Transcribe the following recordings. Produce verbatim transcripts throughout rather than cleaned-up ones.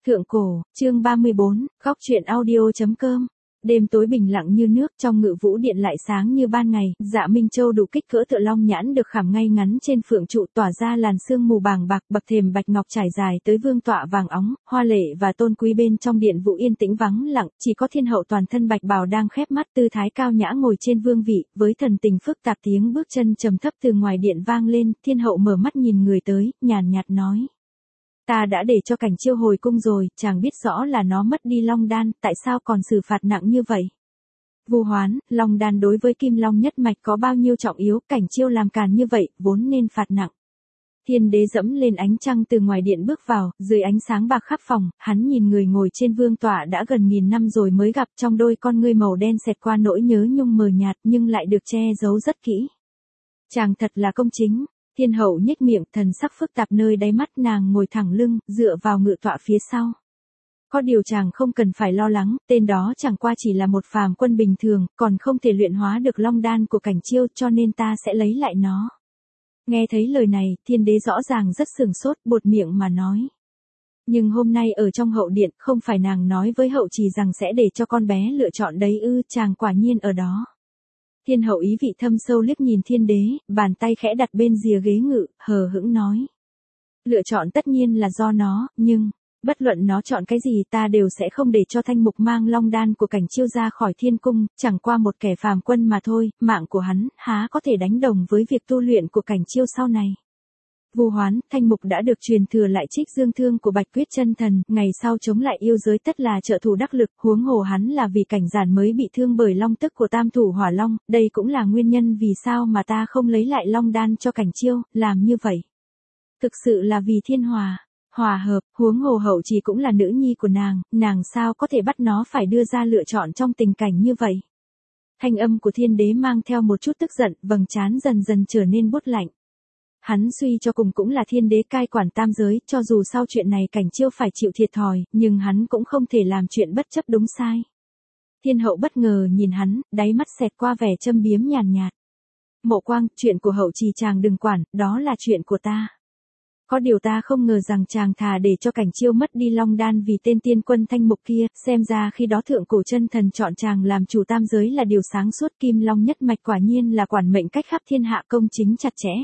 Thượng cổ, chương ba mươi bốn, góc truyện audio.com. Đêm tối bình lặng như nước, trong Ngự Vũ Điện lại sáng như ban ngày, Dạ Minh Châu đủ kích cỡ tựa long nhãn được khảm ngay ngắn trên phượng trụ tỏa ra làn sương mù bàng bạc, bậc thềm bạch ngọc trải dài tới vương tọa vàng óng, hoa lệ và tôn quý. Bên trong điện vũ yên tĩnh vắng lặng, chỉ có thiên hậu toàn thân bạch bào đang khép mắt tư thái cao nhã ngồi trên vương vị, với thần tình phức tạp. Tiếng bước chân trầm thấp từ ngoài điện vang lên, thiên hậu mở mắt nhìn người tới, nhàn nhạt nói. Ta đã để cho Cảnh Chiêu hồi cung rồi, chàng biết rõ là nó mất đi long đan, tại sao còn xử phạt nặng như vậy? Vu Hoán, long đan đối với Kim Long nhất mạch có bao nhiêu trọng yếu, Cảnh Chiêu làm càn như vậy, vốn nên phạt nặng. Thiên đế dẫm lên ánh trăng từ ngoài điện bước vào, dưới ánh sáng bạc khắp phòng, hắn nhìn người ngồi trên vương tọa đã gần nghìn năm rồi mới gặp, trong đôi con ngươi màu đen xẹt qua nỗi nhớ nhung mờ nhạt nhưng lại được che giấu rất kỹ. Chàng thật là công chính. Thiên hậu nhếch miệng, thần sắc phức tạp nơi đáy mắt. Nàng ngồi thẳng lưng, dựa vào ngự tọa phía sau. Có điều chàng không cần phải lo lắng, tên đó chẳng qua chỉ là một phàm quân bình thường, còn không thể luyện hóa được long đan của Cảnh Chiêu, cho nên ta sẽ lấy lại nó. Nghe thấy lời này, thiên đế rõ ràng rất sửng sốt, buột miệng mà nói. Nhưng hôm nay ở trong hậu điện, không phải nàng nói với hậu trì rằng sẽ để cho con bé lựa chọn đấy ư? Chàng quả nhiên ở đó. Thiên hậu ý vị thâm sâu liếc nhìn thiên đế, bàn tay khẽ đặt bên rìa ghế ngự, hờ hững nói. Lựa chọn tất nhiên là do nó, nhưng, bất luận nó chọn cái gì ta đều sẽ không để cho Thanh Mục mang long đan của Cảnh Chiêu ra khỏi thiên cung, chẳng qua một kẻ phàm quân mà thôi, mạng của hắn, há có thể đánh đồng với việc tu luyện của Cảnh Chiêu sau này. Vu Hoán, Thanh Mục đã được truyền thừa lại trích dương thương của Bạch Quyết Chân Thần, ngày sau chống lại yêu giới tất là trợ thủ đắc lực, huống hồ hắn là vì Cảnh Giản mới bị thương bởi long tức của Tam Thủ Hỏa Long, đây cũng là nguyên nhân vì sao mà ta không lấy lại long đan cho Cảnh Chiêu, làm như vậy. Thực sự là vì thiên hòa, hòa hợp, huống hồ hậu trì cũng là nữ nhi của nàng, nàng sao có thể bắt nó phải đưa ra lựa chọn trong tình cảnh như vậy. Thanh âm của thiên đế mang theo một chút tức giận, vầng trán dần dần trở nên buốt lạnh. Hắn suy cho cùng cũng là thiên đế cai quản tam giới, cho dù sau chuyện này Cảnh Chiêu phải chịu thiệt thòi, nhưng hắn cũng không thể làm chuyện bất chấp đúng sai. Thiên hậu bất ngờ nhìn hắn, đáy mắt xẹt qua vẻ châm biếm nhàn nhạt. Mộ Quang, chuyện của hậu trì chàng đừng quản, đó là chuyện của ta. Có điều ta không ngờ rằng chàng thà để cho Cảnh Chiêu mất đi long đan vì tên tiên quân Thanh Mục kia, xem ra khi đó Thượng Cổ Chân Thần chọn chàng làm chủ tam giới là điều sáng suốt. Kim Long nhất mạch quả nhiên là quản mệnh cách khắp thiên hạ, công chính chặt chẽ.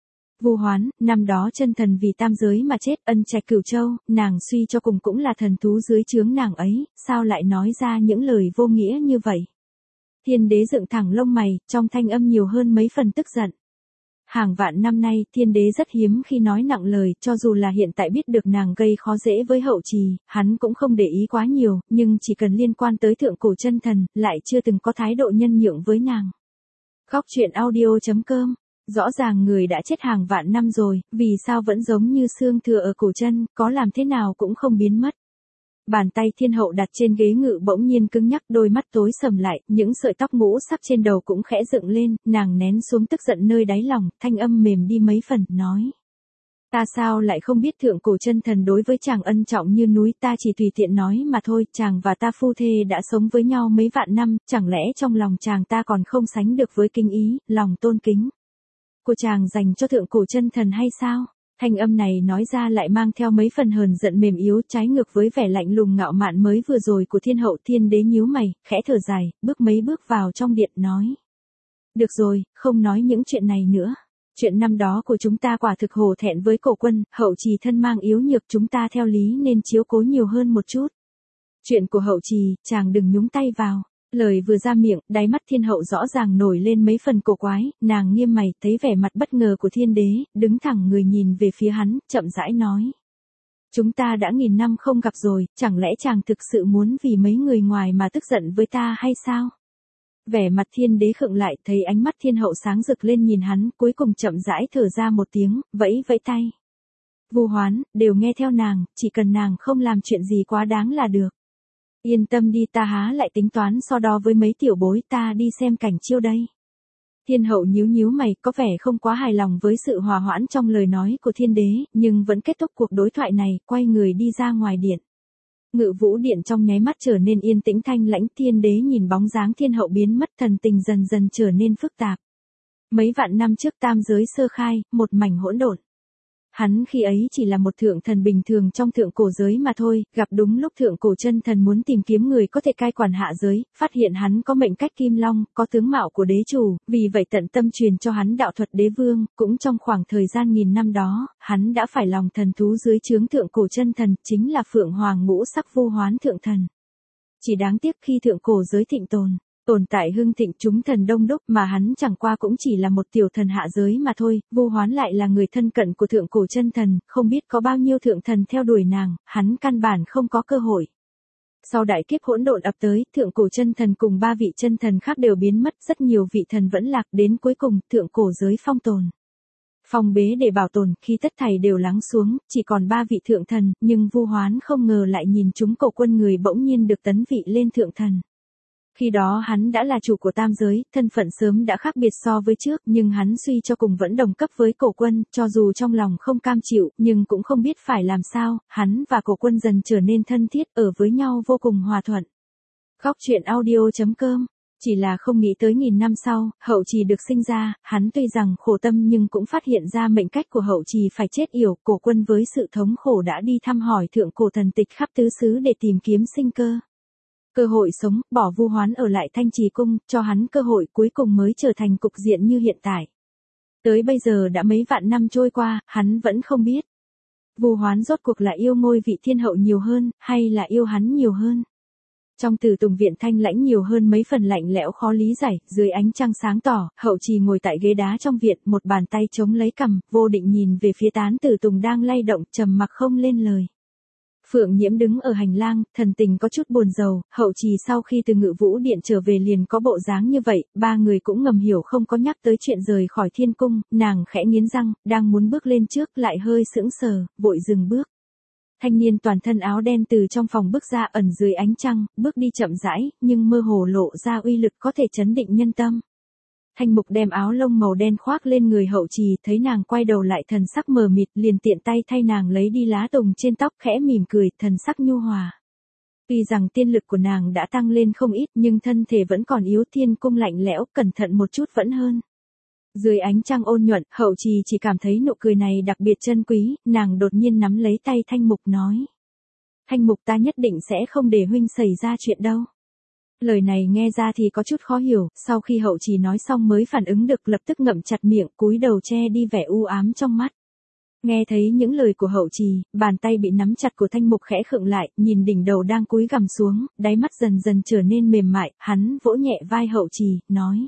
Vu Hoán, năm đó Chân Thần vì tam giới mà chết, ân trạch Cửu Châu, nàng suy cho cùng cũng là thần thú dưới trướng nàng ấy, sao lại nói ra những lời vô nghĩa như vậy? Thiên đế dựng thẳng lông mày, trong thanh âm nhiều hơn mấy phần tức giận. Hàng vạn năm nay, thiên đế rất hiếm khi nói nặng lời, cho dù là hiện tại biết được nàng gây khó dễ với hậu trì, hắn cũng không để ý quá nhiều, nhưng chỉ cần liên quan tới Thượng Cổ Chân Thần, lại chưa từng có thái độ nhân nhượng với nàng. Góc truyện audio.com. Rõ ràng người đã chết hàng vạn năm rồi, vì sao vẫn giống như xương thừa ở cổ chân, có làm thế nào cũng không biến mất. Bàn tay thiên hậu đặt trên ghế ngự bỗng nhiên cứng nhắc, đôi mắt tối sầm lại, những sợi tóc ngũ sắc trên đầu cũng khẽ dựng lên, nàng nén xuống tức giận nơi đáy lòng, thanh âm mềm đi mấy phần, nói. Ta sao lại không biết Thượng Cổ Chân Thần đối với chàng ân trọng như núi, ta chỉ tùy tiện nói mà thôi, chàng và ta phu thê đã sống với nhau mấy vạn năm, chẳng lẽ trong lòng chàng ta còn không sánh được với kính ý, lòng tôn kính của chàng dành cho Thượng Cổ Chân Thần hay sao? Thanh âm này nói ra lại mang theo mấy phần hờn giận mềm yếu, trái ngược với vẻ lạnh lùng ngạo mạn mới vừa rồi của thiên hậu. Thiên đế nhíu mày, khẽ thở dài, bước mấy bước vào trong điện nói. Được rồi, không nói những chuyện này nữa. Chuyện năm đó của chúng ta quả thực hổ thẹn với cổ quân, hậu trì thân mang yếu nhược, chúng ta theo lý nên chiếu cố nhiều hơn một chút. Chuyện của hậu trì, chàng đừng nhúng tay vào. Lời vừa ra miệng, đáy mắt thiên hậu rõ ràng nổi lên mấy phần cổ quái, nàng nghiêm mày, thấy vẻ mặt bất ngờ của thiên đế, đứng thẳng người nhìn về phía hắn, chậm rãi nói. Chúng ta đã nghìn năm không gặp rồi, chẳng lẽ chàng thực sự muốn vì mấy người ngoài mà tức giận với ta hay sao? Vẻ mặt thiên đế khựng lại, thấy ánh mắt thiên hậu sáng rực lên nhìn hắn, cuối cùng chậm rãi thở ra một tiếng, vẫy vẫy tay. Vu Hoán, đều nghe theo nàng, chỉ cần nàng không làm chuyện gì quá đáng là được. Yên tâm đi, ta há lại tính toán so đo với mấy tiểu bối, ta đi xem Cảnh Chiêu đây. Thiên hậu nhíu nhíu mày, có vẻ không quá hài lòng với sự hòa hoãn trong lời nói của thiên đế, nhưng vẫn kết thúc cuộc đối thoại này, quay người đi ra ngoài điện. Ngự Vũ Điện trong nháy mắt trở nên yên tĩnh thanh lãnh, thiên đế nhìn bóng dáng thiên hậu biến mất, thần tình dần dần trở nên phức tạp. Mấy vạn năm trước tam giới sơ khai, một mảnh hỗn độn. Hắn khi ấy chỉ là một thượng thần bình thường trong thượng cổ giới mà thôi, gặp đúng lúc thượng cổ chân thần muốn tìm kiếm người có thể cai quản hạ giới, phát hiện hắn có mệnh cách kim long, có tướng mạo của đế chủ, vì vậy tận tâm truyền cho hắn đạo thuật đế vương, cũng trong khoảng thời gian nghìn năm đó, hắn đã phải lòng thần thú dưới trướng thượng cổ chân thần, chính là Phượng Hoàng ngũ sắc Vu Hoán thượng thần. Chỉ đáng tiếc khi thượng cổ giới thịnh tồn, tồn tại hưng thịnh chúng thần đông đúc mà hắn chẳng qua cũng chỉ là một tiểu thần hạ giới mà thôi, Vu Hoán lại là người thân cận của thượng cổ chân thần, không biết có bao nhiêu thượng thần theo đuổi nàng, hắn căn bản không có cơ hội. Sau đại kiếp hỗn độn ập tới, thượng cổ chân thần cùng ba vị chân thần khác đều biến mất, rất nhiều vị thần vẫn lạc, đến cuối cùng thượng cổ giới phong tồn. Phong bế để bảo tồn, khi tất thảy đều lắng xuống, chỉ còn ba vị thượng thần, nhưng Vu Hoán không ngờ lại nhìn chúng cổ quân người bỗng nhiên được tấn vị lên thượng thần. Khi đó hắn đã là chủ của tam giới, thân phận sớm đã khác biệt so với trước, nhưng hắn suy cho cùng vẫn đồng cấp với cổ quân, cho dù trong lòng không cam chịu, nhưng cũng không biết phải làm sao, hắn và cổ quân dần trở nên thân thiết, ở với nhau vô cùng hòa thuận. Góc truyện audio chấm com. Chỉ là không nghĩ tới nghìn năm sau, Hậu Trì được sinh ra, hắn tuy rằng khổ tâm nhưng cũng phát hiện ra mệnh cách của Hậu Trì phải chết yểu, cổ quân với sự thống khổ đã đi thăm hỏi thượng cổ thần tịch khắp tứ xứ để tìm kiếm sinh cơ. Cơ hội sống, bỏ Vu Hoán ở lại Thanh Trì Cung, cho hắn cơ hội cuối cùng mới trở thành cục diện như hiện tại. Tới bây giờ đã mấy vạn năm trôi qua, hắn vẫn không biết. Vu Hoán rốt cuộc là yêu ngôi vị thiên hậu nhiều hơn, hay là yêu hắn nhiều hơn. Trong Tử Tùng viện thanh lãnh nhiều hơn mấy phần lạnh lẽo khó lý giải, dưới ánh trăng sáng tỏ, Hậu Trì ngồi tại ghế đá trong viện, một bàn tay chống lấy cằm, vô định nhìn về phía tán Tử Tùng đang lay động, trầm mặc không lên lời. Phượng Nhiễm đứng ở hành lang, thần tình có chút buồn rầu, Hậu Trì sau khi từ Ngự Vũ Điện trở về liền có bộ dáng như vậy, ba người cũng ngầm hiểu không có nhắc tới chuyện rời khỏi thiên cung, nàng khẽ nghiến răng, đang muốn bước lên trước lại hơi sững sờ, vội dừng bước. Thanh niên toàn thân áo đen từ trong phòng bước ra ẩn dưới ánh trăng, bước đi chậm rãi, nhưng mơ hồ lộ ra uy lực có thể chấn định nhân tâm. Thanh Mục đem áo lông màu đen khoác lên người Hậu Trì, thấy nàng quay đầu lại thần sắc mờ mịt, liền tiện tay thay nàng lấy đi lá tùng trên tóc, khẽ mỉm cười, thần sắc nhu hòa. Tuy rằng tiên lực của nàng đã tăng lên không ít nhưng thân thể vẫn còn yếu, thiên cung lạnh lẽo, cẩn thận một chút vẫn hơn. Dưới ánh trăng ôn nhuận, Hậu Trì chỉ cảm thấy nụ cười này đặc biệt chân quý, nàng đột nhiên nắm lấy tay Thanh Mục nói. Thanh Mục, ta nhất định sẽ không để huynh xảy ra chuyện đâu. Lời này nghe ra thì có chút khó hiểu, sau khi Hậu Trì nói xong mới phản ứng được, lập tức ngậm chặt miệng, cúi đầu che đi vẻ u ám trong mắt. Nghe thấy những lời của Hậu Trì, bàn tay bị nắm chặt của Thanh Mục khẽ khựng lại, nhìn đỉnh đầu đang cúi gằm xuống, đáy mắt dần dần trở nên mềm mại, hắn vỗ nhẹ vai Hậu Trì, nói.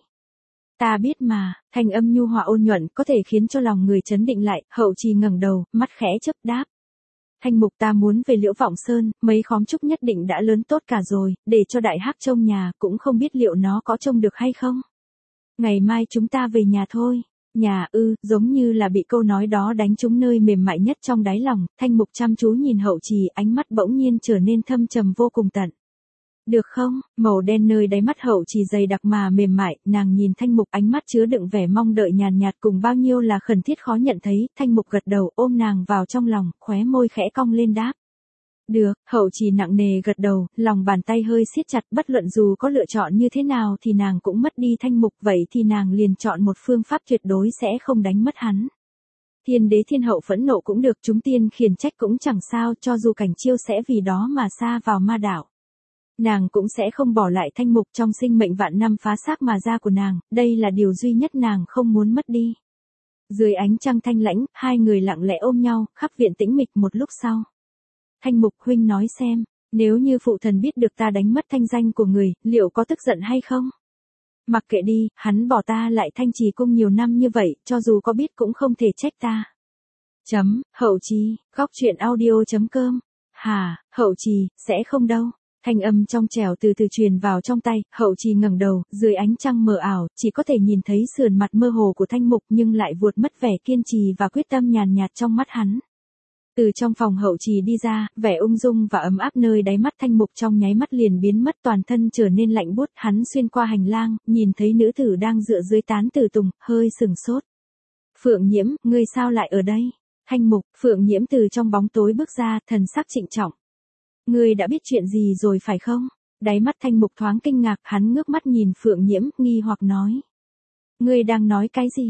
Ta biết mà, thanh âm nhu hòa ôn nhuận có thể khiến cho lòng người chấn định lại, Hậu Trì ngẩng đầu, mắt khẽ chớp đáp. Thanh Mục, ta muốn về Liễu Vọng Sơn, mấy khóm trúc nhất định đã lớn tốt cả rồi, để cho Đại Hắc trông nhà, cũng không biết liệu nó có trông được hay không. Ngày mai chúng ta về nhà thôi. Nhà ư, giống như là bị câu nói đó đánh trúng nơi mềm mại nhất trong đáy lòng, Thanh Mục chăm chú nhìn Hậu Trì, ánh mắt bỗng nhiên trở nên thâm trầm vô cùng tận. Được không? Màu đen nơi đáy mắt Hậu Trì dày đặc mà mềm mại, nàng nhìn Thanh Mục, ánh mắt chứa đựng vẻ mong đợi nhàn nhạt cùng bao nhiêu là khẩn thiết khó nhận thấy, Thanh Mục gật đầu, ôm nàng vào trong lòng, khóe môi khẽ cong lên đáp. Được, Hậu Trì nặng nề gật đầu, lòng bàn tay hơi siết chặt, bất luận dù có lựa chọn như thế nào thì nàng cũng mất đi Thanh Mục, vậy thì nàng liền chọn một phương pháp tuyệt đối sẽ không đánh mất hắn. Thiên đế thiên hậu phẫn nộ cũng được, chúng tiên khiển trách cũng chẳng sao, cho dù Cảnh Chiêu sẽ vì đó mà sa vào ma đảo. Nàng cũng sẽ không bỏ lại Thanh Mục trong sinh mệnh vạn năm phá xác mà ra của nàng, đây là điều duy nhất nàng không muốn mất đi. Dưới ánh trăng thanh lãnh, hai người lặng lẽ ôm nhau, khắp viện tĩnh mịch một lúc sau. Thanh Mục, huynh nói xem, nếu như phụ thần biết được ta đánh mất thanh danh của người, liệu có tức giận hay không? Mặc kệ đi, hắn bỏ ta lại Thanh Trì Cung nhiều năm như vậy, cho dù có biết cũng không thể trách ta. Chấm, Hậu Trì, góc truyện audio chấm com. Hà, Hậu Trì, sẽ không đâu. Thanh âm trong trẻo từ từ truyền vào trong tay, Hậu Trì ngẩng đầu, dưới ánh trăng mờ ảo, chỉ có thể nhìn thấy sườn mặt mơ hồ của Thanh Mục nhưng lại vuột mất vẻ kiên trì và quyết tâm nhàn nhạt trong mắt hắn. Từ trong phòng Hậu Trì đi ra, vẻ ung dung và ấm áp nơi đáy mắt Thanh Mục trong nháy mắt liền biến mất, toàn thân trở nên lạnh buốt, hắn xuyên qua hành lang, nhìn thấy nữ tử đang dựa dưới tán tử tùng, hơi sừng sốt. Phượng Nhiễm, ngươi sao lại ở đây? Thanh Mục, Phượng Nhiễm từ trong bóng tối bước ra, thần sắc trịnh trọng. Ngươi đã biết chuyện gì rồi phải không? Đáy mắt Thanh Mục thoáng kinh ngạc, hắn ngước mắt nhìn Phượng Nhiễm, nghi hoặc nói. Ngươi đang nói cái gì?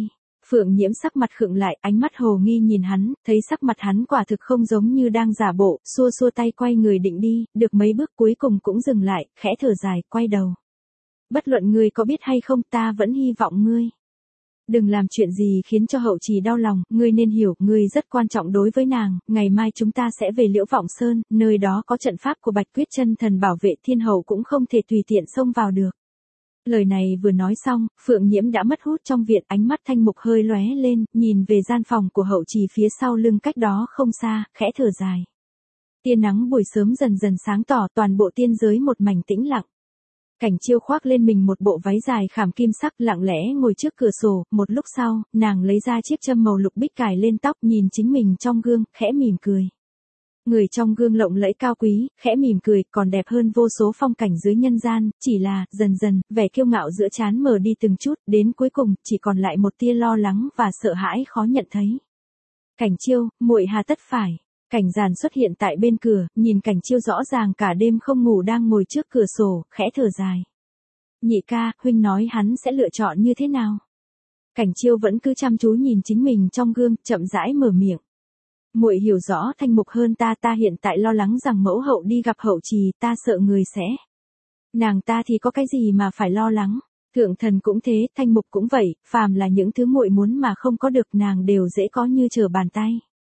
Phượng Nhiễm sắc mặt khựng lại, ánh mắt hồ nghi nhìn hắn, thấy sắc mặt hắn quả thực không giống như đang giả bộ, xua xua tay quay người định đi, được mấy bước cuối cùng cũng dừng lại, khẽ thở dài, quay đầu. Bất luận ngươi có biết hay không, ta vẫn hy vọng ngươi đừng làm chuyện gì khiến cho Hậu Trì đau lòng, ngươi nên hiểu, ngươi rất quan trọng đối với nàng, ngày mai chúng ta sẽ về Liễu Vọng Sơn, nơi đó có trận pháp của Bạch Quyết Chân Thần bảo vệ, thiên hậu cũng không thể tùy tiện xông vào được. Lời này vừa nói xong, Phượng Nhiễm đã mất hút trong viện, ánh mắt Thanh Mục hơi lóe lên, nhìn về gian phòng của Hậu Trì phía sau lưng cách đó không xa, khẽ thở dài. Tia nắng buổi sớm dần dần sáng tỏ, toàn bộ tiên giới một mảnh tĩnh lặng. Cảnh Chiêu khoác lên mình một bộ váy dài khảm kim sắc, lặng lẽ ngồi trước cửa sổ, một lúc sau, nàng lấy ra chiếc châm màu lục bích cài lên tóc, nhìn chính mình trong gương, khẽ mỉm cười. Người trong gương lộng lẫy cao quý, khẽ mỉm cười, còn đẹp hơn vô số phong cảnh dưới nhân gian, chỉ là, dần dần, vẻ kiêu ngạo giữa trán mờ đi từng chút, đến cuối cùng, chỉ còn lại một tia lo lắng và sợ hãi khó nhận thấy. Cảnh Chiêu, muội hà tất phải. Cảnh Giàn xuất hiện tại bên cửa, nhìn Cảnh Chiêu rõ ràng cả đêm không ngủ đang ngồi trước cửa sổ, khẽ thở dài. Nhị ca, huynh nói hắn sẽ lựa chọn như thế nào? Cảnh Chiêu vẫn cứ chăm chú nhìn chính mình trong gương, chậm rãi mở miệng. Muội hiểu rõ Thanh Mục hơn ta, ta hiện tại lo lắng rằng mẫu hậu đi gặp Hậu Trì, ta sợ người sẽ. Nàng ta thì có cái gì mà phải lo lắng? Thượng thần cũng thế, Thanh Mục cũng vậy, phàm là những thứ muội muốn mà không có được nàng đều dễ có như trở bàn tay.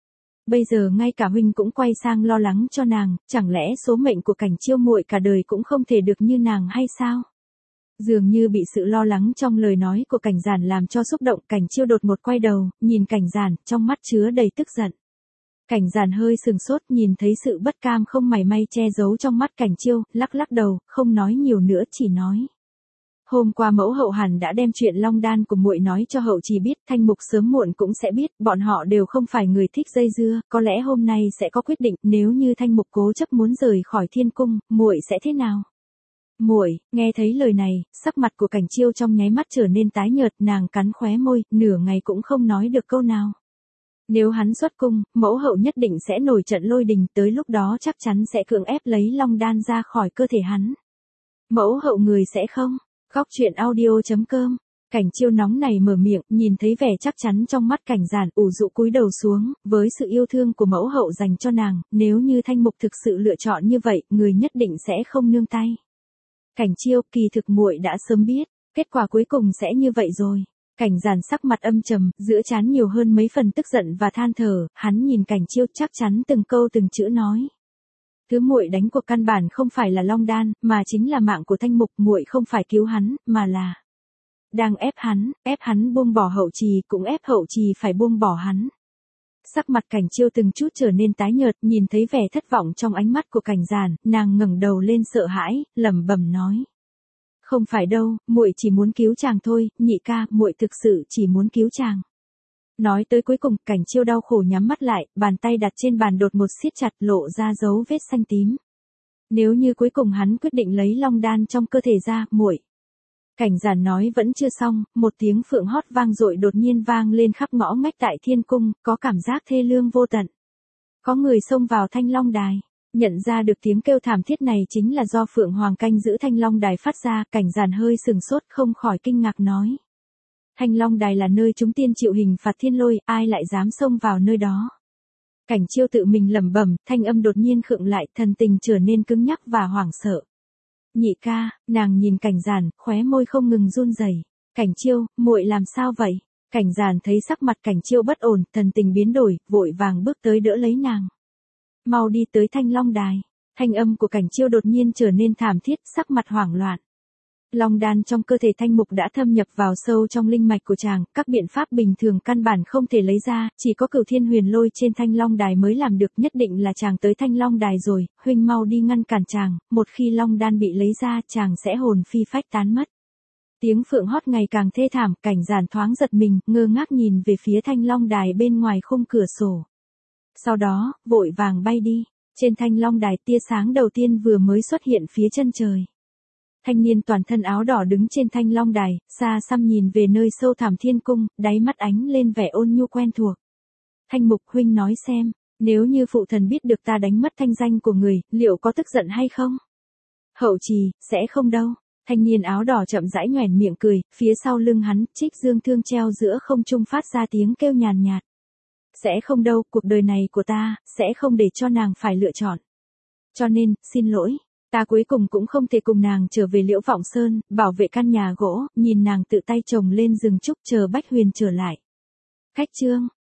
Bây giờ ngay cả huynh cũng quay sang lo lắng cho nàng, chẳng lẽ số mệnh của Cảnh Chiêu muội cả đời cũng không thể được như nàng hay sao? Dường như bị sự lo lắng trong lời nói của Cảnh Giản làm cho xúc động, Cảnh Chiêu đột một quay đầu, nhìn Cảnh Giản, trong mắt chứa đầy tức giận. Cảnh Giản hơi sừng sốt, nhìn thấy sự bất cam không mảy may che giấu trong mắt Cảnh Chiêu, lắc lắc đầu, không nói nhiều nữa, chỉ nói. Hôm qua mẫu hậu hẳn đã đem chuyện Long Đan của muội nói cho Hậu Trì biết, Thanh Mục sớm muộn cũng sẽ biết, bọn họ đều không phải người thích dây dưa, có lẽ hôm nay sẽ có quyết định, nếu như Thanh Mục cố chấp muốn rời khỏi thiên cung, muội sẽ thế nào? Muội, nghe thấy lời này, sắc mặt của Cảnh Chiêu trong nháy mắt trở nên tái nhợt, nàng cắn khóe môi, nửa ngày cũng không nói được câu nào. Nếu hắn xuất cung, mẫu hậu nhất định sẽ nổi trận lôi đình, tới lúc đó chắc chắn sẽ cưỡng ép lấy Long Đan ra khỏi cơ thể hắn. Mẫu hậu người sẽ không? Góc truyện audio chấm com. Cảnh Chiêu nóng này mở miệng, nhìn thấy vẻ chắc chắn trong mắt Cảnh Giản, ủ rũ cúi đầu xuống, với sự yêu thương của mẫu hậu dành cho nàng, nếu như Thanh Mục thực sự lựa chọn như vậy, người nhất định sẽ không nương tay. Cảnh Chiêu, kỳ thực muội đã sớm biết, kết quả cuối cùng sẽ như vậy rồi. Cảnh Giản sắc mặt âm trầm, giữa trán nhiều hơn mấy phần tức giận và than thở, hắn nhìn Cảnh Chiêu chắc chắn từng câu từng chữ nói. Thứ muội đánh cuộc căn bản không phải là Long Đan, mà chính là mạng của Thanh Mục, muội không phải cứu hắn, mà là đang ép hắn, ép hắn buông bỏ Hậu Trì, cũng ép Hậu Trì phải buông bỏ hắn. Sắc mặt Cảnh Chiêu từng chút trở nên tái nhợt, nhìn thấy vẻ thất vọng trong ánh mắt của Cảnh Giản, nàng ngẩng đầu lên sợ hãi, lẩm bẩm nói: "Không phải đâu, muội chỉ muốn cứu chàng thôi, nhị ca, muội thực sự chỉ muốn cứu chàng." Nói tới cuối cùng, Cảnh Chiêu đau khổ nhắm mắt lại, bàn tay đặt trên bàn đột một siết chặt, lộ ra dấu vết xanh tím. Nếu như cuối cùng hắn quyết định lấy Long Đan trong cơ thể ra, muội. Cảnh Giản nói vẫn chưa xong, một tiếng phượng hót vang dội đột nhiên vang lên khắp ngõ ngách tại thiên cung, có cảm giác thê lương vô tận. Có người xông vào Thanh Long Đài. Nhận ra được tiếng kêu thảm thiết này chính là do Phượng Hoàng canh giữ Thanh Long Đài phát ra, Cảnh Giản hơi sừng sốt không khỏi kinh ngạc nói. Thanh Long Đài là nơi chúng tiên chịu hình phạt thiên lôi, ai lại dám xông vào nơi đó? Cảnh Chiêu tự mình lẩm bẩm, thanh âm đột nhiên khựng lại, thần tình trở nên cứng nhắc và hoảng sợ. Nhị ca, nàng nhìn Cảnh Giản, khóe môi không ngừng run rẩy. Cảnh Chiêu, muội làm sao vậy? Cảnh Giản thấy sắc mặt Cảnh Chiêu bất ổn, thần tình biến đổi, vội vàng bước tới đỡ lấy nàng. Mau đi tới Thanh Long Đài. Thanh âm của Cảnh Chiêu đột nhiên trở nên thảm thiết, sắc mặt hoảng loạn. Long Đan trong cơ thể Thanh Mục đã thâm nhập vào sâu trong linh mạch của chàng, các biện pháp bình thường căn bản không thể lấy ra, chỉ có Cửu Thiên Huyền Lôi trên Thanh Long Đài mới làm được, nhất định là chàng tới Thanh Long Đài rồi, huynh mau đi ngăn cản chàng, một khi Long Đan bị lấy ra, chàng sẽ hồn phi phách tán mất. Tiếng phượng hót ngày càng thê thảm, Cảnh Giản thoáng giật mình, ngơ ngác nhìn về phía Thanh Long Đài bên ngoài khung cửa sổ. Sau đó, vội vàng bay đi, trên Thanh Long Đài tia sáng đầu tiên vừa mới xuất hiện phía chân trời. Thanh niên toàn thân áo đỏ đứng trên Thanh Long Đài, xa xăm nhìn về nơi sâu thẳm thiên cung, đáy mắt ánh lên vẻ ôn nhu quen thuộc. Thanh Mục, huynh nói xem, nếu như phụ thần biết được ta đánh mất thanh danh của người, liệu có tức giận hay không? Hậu Trì, sẽ không đâu. Thanh niên áo đỏ chậm rãi nhoẻn miệng cười, phía sau lưng hắn, Trích Dương Thương treo giữa không trung phát ra tiếng kêu nhàn nhạt. Sẽ không đâu, cuộc đời này của ta, sẽ không để cho nàng phải lựa chọn. Cho nên, xin lỗi, ta cuối cùng cũng không thể cùng nàng trở về Liễu Vọng Sơn, bảo vệ căn nhà gỗ, nhìn nàng tự tay trồng lên rừng trúc chờ Bách Huyền trở lại. Khách trương.